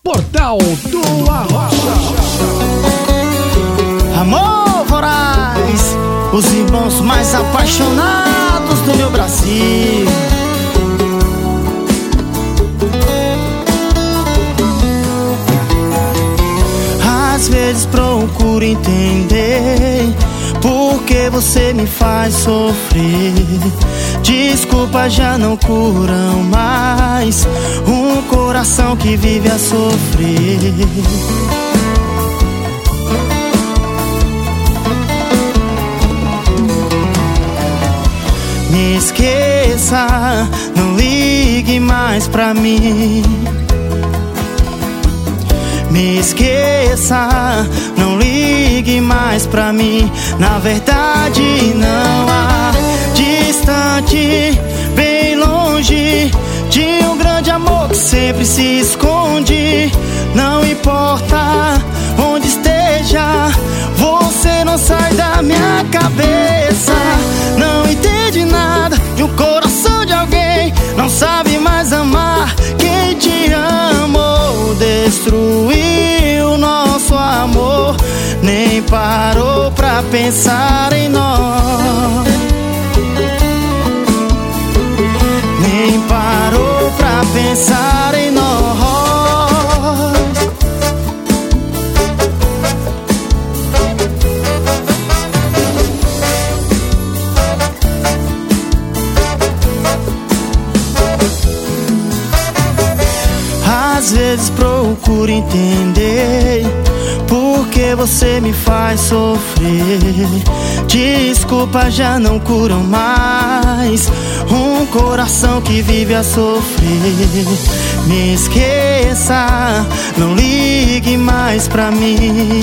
Portal do Arrocha. Amor voraz, os irmãos mais apaixonados do meu Brasil. Às vezes procuro entender por que você me faz sofrer. Desculpas já não curam mais um coração que vive a sofrer. Me esqueça, não ligue mais pra mim. Me esqueça, não ligue mais pra mim. Na verdade não há distante, bem longe de um grande amor que sempre se esconde. Não importa onde esteja, você não sai da minha cabeça. Não entende nada de um coração de alguém, não sabe mais amar quem te amou. Destruiu nosso amor, nem parou pra pensar em nós. Nem parou pra pensar em nós. Às vezes procuro entender por que você me faz sofrer. Desculpas já não curam mais um coração que vive a sofrer. Me esqueça, não ligue mais pra mim.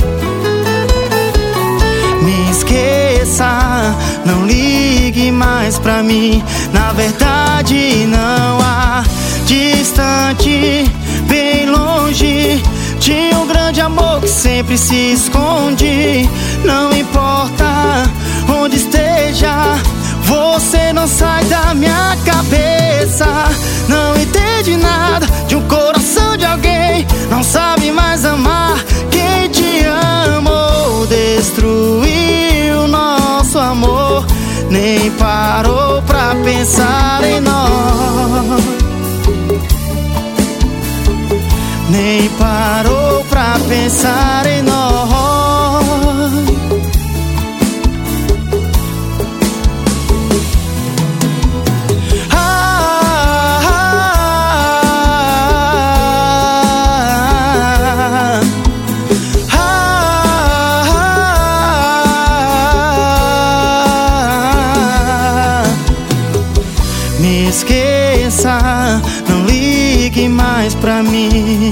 Me esqueça, não ligue mais pra mim. Na verdade não há distante, bem longe de um grande amor que sempre se esconde. Não importa onde esteja, você não sai da minha cabeça. Não entende nada de um coração de alguém, não sabe mais amar quem te amou. Destruiu nosso amor, nem parou pra pensar em nós. Nem parou pra pensar em nós. Me esqueça, não ligue mais pra mim.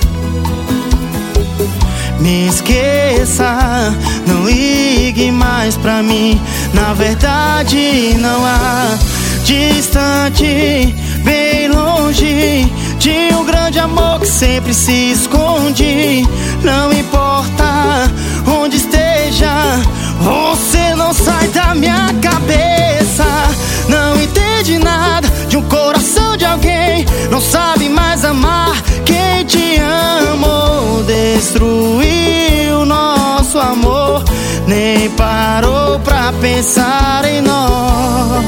Me esqueça, não ligue mais pra mim. Na verdade não há distante, bem longe de um grande amor que sempre se esconde. Não importa onde esteja, você não sai da minha cabeça. Não entende nada de um coração de alguém, não sabe mais amar quem te amou. Destruiu nosso amor, nem parou pra pensar em nós.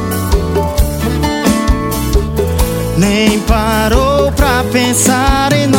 Nem parou pra pensar em nós.